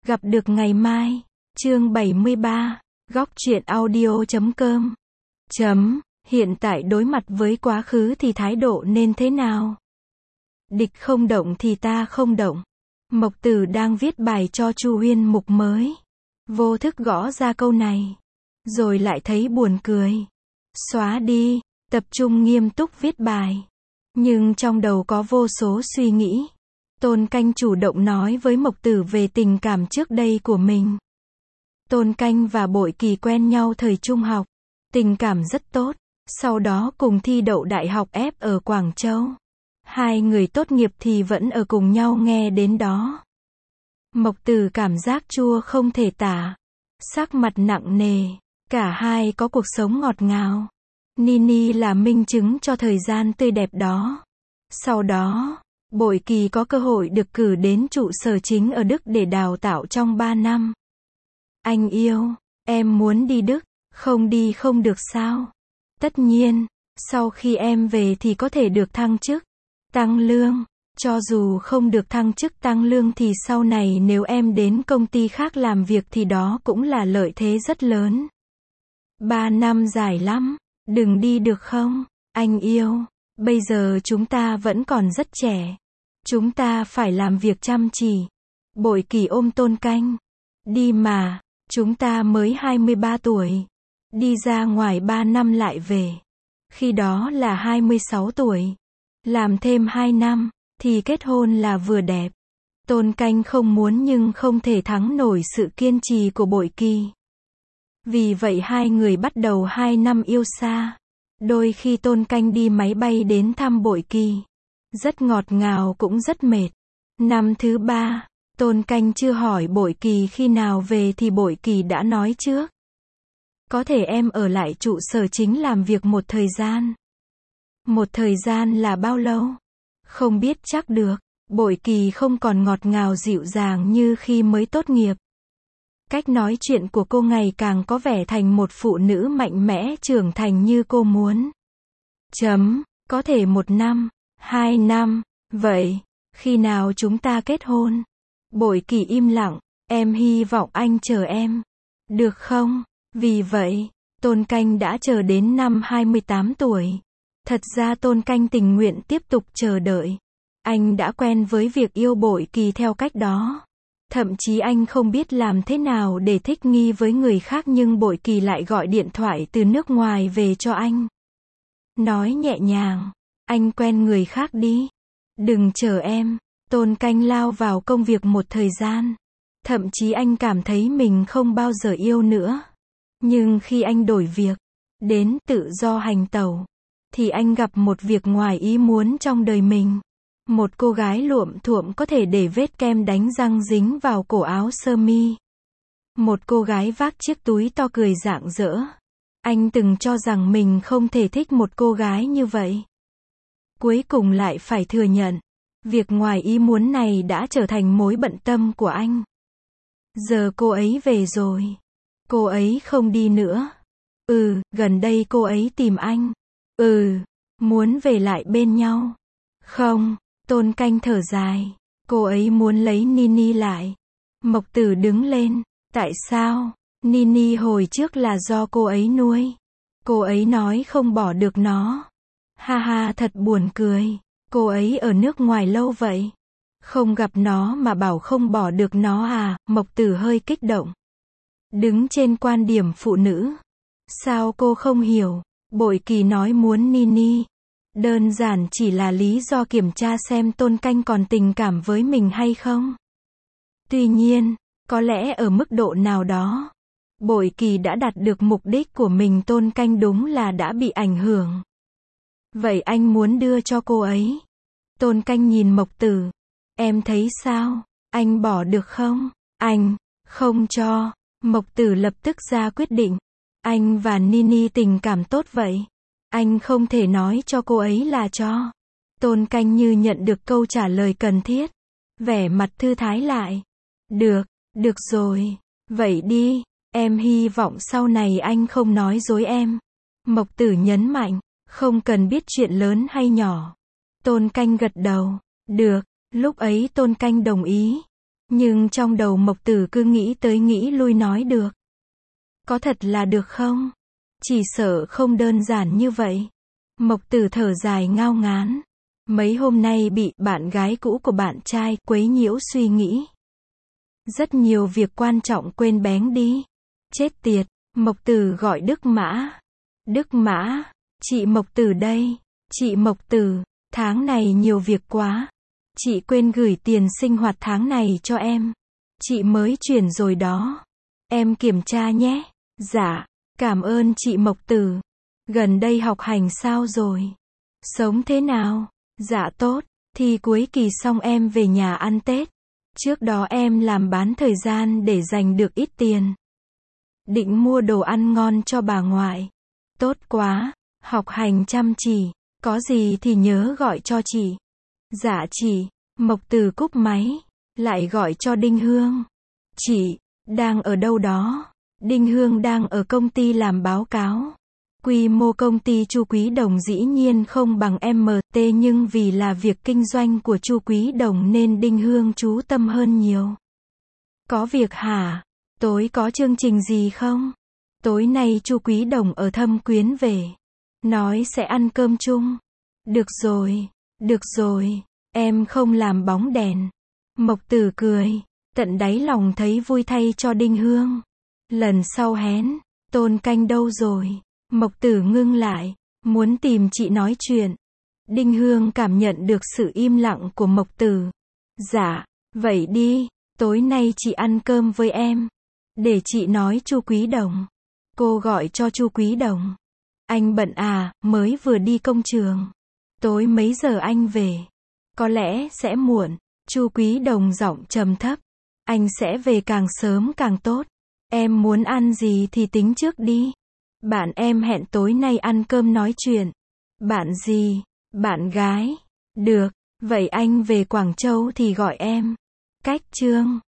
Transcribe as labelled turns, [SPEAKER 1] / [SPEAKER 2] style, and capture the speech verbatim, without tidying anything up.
[SPEAKER 1] Gặp được ngày mai. Chương bảy mươi ba. Góc truyện audio chấm com. Chấm. Hiện tại đối mặt với quá khứ thì thái độ nên thế nào? Địch không động thì ta không động. Mộc Tử đang viết bài cho Chu Uyên mục mới. Vô thức gõ ra câu này. Rồi lại thấy buồn cười. Xóa đi, tập trung nghiêm túc viết bài. Nhưng trong đầu có vô số suy nghĩ. Tôn Canh chủ động nói với Mộc Tử về tình cảm trước đây của mình. Tôn Canh và Bội Kỳ quen nhau thời trung học. Tình cảm rất tốt. Sau đó cùng thi đậu đại học F ở Quảng Châu. Hai người tốt nghiệp thì vẫn ở cùng nhau nghe đến đó. Mộc Tử cảm giác chua không thể tả. Sắc mặt nặng nề. Cả hai có cuộc sống ngọt ngào. Nini là minh chứng cho thời gian tươi đẹp đó. Sau đó, Bội Kỳ có cơ hội được cử đến trụ sở chính ở Đức để đào tạo trong ba năm. Anh yêu, em muốn đi Đức, không đi không được sao? Tất nhiên, sau khi em về thì có thể được thăng chức, tăng lương. Cho dù không được thăng chức tăng lương thì sau này nếu em đến công ty khác làm việc thì đó cũng là lợi thế rất lớn. Ba năm dài lắm, đừng đi được không? Anh yêu, bây giờ chúng ta vẫn còn rất trẻ. Chúng ta phải làm việc chăm chỉ. Bội Kỳ ôm Tôn Canh. Đi mà, chúng ta mới hai mươi ba tuổi. Đi ra ngoài ba năm lại về. Khi đó là hai mươi sáu tuổi. Làm thêm hai năm, thì kết hôn là vừa đẹp. Tôn Canh không muốn nhưng không thể thắng nổi sự kiên trì của Bội Kỳ. Vì vậy hai người bắt đầu hai năm yêu xa. Đôi khi Tôn Canh đi máy bay đến thăm Bội Kỳ. Rất ngọt ngào cũng rất mệt. Năm thứ ba, Tôn Canh chưa hỏi Bội Kỳ khi nào về thì Bội Kỳ đã nói trước. Có thể em ở lại trụ sở chính làm việc một thời gian. Một thời gian là bao lâu? Không biết chắc được. Bội Kỳ không còn ngọt ngào dịu dàng như khi mới tốt nghiệp. Cách nói chuyện của cô ngày càng có vẻ thành một phụ nữ mạnh mẽ trưởng thành như cô muốn. Chấm, có thể một năm, hai năm, vậy, khi nào chúng ta kết hôn? Bội Kỳ im lặng, em hy vọng anh chờ em. Được không? Vì vậy, Tôn Canh đã chờ đến năm hai mươi tám tuổi. Thật ra Tôn Canh tình nguyện tiếp tục chờ đợi. Anh đã quen với việc yêu Bội Kỳ theo cách đó. Thậm chí anh không biết làm thế nào để thích nghi với người khác nhưng Bội Kỳ lại gọi điện thoại từ nước ngoài về cho anh. Nói nhẹ nhàng, anh quen người khác đi. Đừng chờ em. Tôn Canh lao vào công việc một thời gian. Thậm chí anh cảm thấy mình không bao giờ yêu nữa. Nhưng khi anh đổi việc, đến tự do hành tẩu, thì anh gặp một việc ngoài ý muốn trong đời mình. Một cô gái luộm thuộm có thể để vết kem đánh răng dính vào cổ áo sơ mi. Một cô gái vác chiếc túi to cười rạng rỡ. Anh từng cho rằng mình không thể thích một cô gái như vậy. Cuối cùng lại phải thừa nhận, việc ngoài ý muốn này đã trở thành mối bận tâm của anh. Giờ cô ấy về rồi. Cô ấy không đi nữa. Ừ, gần đây cô ấy tìm anh. Ừ, muốn về lại bên nhau. Không, Tôn Canh thở dài. Cô ấy muốn lấy Nini lại. Mộc Tử đứng lên. Tại sao? Nini hồi trước là do cô ấy nuôi. Cô ấy nói không bỏ được nó. Ha ha, thật buồn cười. Cô ấy ở nước ngoài lâu vậy. Không gặp nó mà bảo không bỏ được nó à? Mộc Tử hơi kích động. Đứng trên quan điểm phụ nữ. Sao cô không hiểu? Bội Kỳ nói muốn Nini. Đơn giản chỉ là lý do kiểm tra xem Tôn Canh còn tình cảm với mình hay không. Tuy nhiên, có lẽ ở mức độ nào đó, Bội Kỳ đã đạt được mục đích của mình. Tôn Canh đúng là đã bị ảnh hưởng. Vậy anh muốn đưa cho cô ấy. Tôn Canh nhìn Mộc Tử. Em thấy sao? Anh bỏ được không? Anh, không cho. Mộc Tử lập tức ra quyết định. Anh và Nini tình cảm tốt vậy. Anh không thể nói cho cô ấy là cho. Tôn Canh như nhận được câu trả lời cần thiết. Vẻ mặt thư thái lại. Được, được rồi. Vậy đi, em hy vọng sau này anh không nói dối em. Mộc Tử nhấn mạnh. Không cần biết chuyện lớn hay nhỏ. Tôn Canh gật đầu. Được, lúc ấy Tôn Canh đồng ý. Nhưng trong đầu Mộc Tử cứ nghĩ tới nghĩ lui nói được. Có thật là được không? Chỉ sợ không đơn giản như vậy. Mộc Tử thở dài ngao ngán. Mấy hôm nay bị bạn gái cũ của bạn trai quấy nhiễu suy nghĩ. Rất nhiều việc quan trọng quên bén đi. Chết tiệt, Mộc Tử gọi Đức Mã. Đức Mã, chị Mộc Tử đây. Chị Mộc Tử, tháng này nhiều việc quá. Chị quên gửi tiền sinh hoạt tháng này cho em. Chị mới chuyển rồi đó. Em kiểm tra nhé. Dạ, cảm ơn chị Mộc Tử. Gần đây học hành sao rồi? Sống thế nào? Dạ tốt, thi cuối kỳ xong em về nhà ăn Tết. Trước đó em làm bán thời gian để dành được ít tiền. Định mua đồ ăn ngon cho bà ngoại. Tốt quá, học hành chăm chỉ, có gì thì nhớ gọi cho chị. Dạ chị, Mộc Tử cúp máy, lại gọi cho Đinh Hương. Chị, đang ở đâu đó? Đinh Hương đang ở công ty làm báo cáo. Quy mô công ty Chu Quý Đồng dĩ nhiên không bằng em tê nhưng vì là việc kinh doanh của Chu Quý Đồng nên Đinh Hương chú tâm hơn nhiều. Có việc hả? Tối có chương trình gì không? Tối nay Chu Quý Đồng ở Thâm Quyến về. Nói sẽ ăn cơm chung. Được rồi, được rồi, em không làm bóng đèn. Mộc Tử cười, tận đáy lòng thấy vui thay cho Đinh Hương. Lần sau hén, Tôn Canh đâu rồi? Mộc Tử ngưng lại, muốn tìm chị nói chuyện. Đinh Hương cảm nhận được sự im lặng của Mộc Tử. Dạ, vậy đi, tối nay chị ăn cơm với em. Để chị nói Chu Quý Đồng. Cô gọi cho Chu Quý Đồng. Anh bận à, mới vừa đi công trường. Tối mấy giờ anh về? Có lẽ sẽ muộn. Chu Quý Đồng giọng trầm thấp. Anh sẽ về càng sớm càng tốt. Em muốn ăn gì thì tính trước đi. Bạn em hẹn tối nay ăn cơm nói chuyện. Bạn gì? Bạn gái. Được, vậy anh về Quảng Châu thì gọi em. Cách Trương.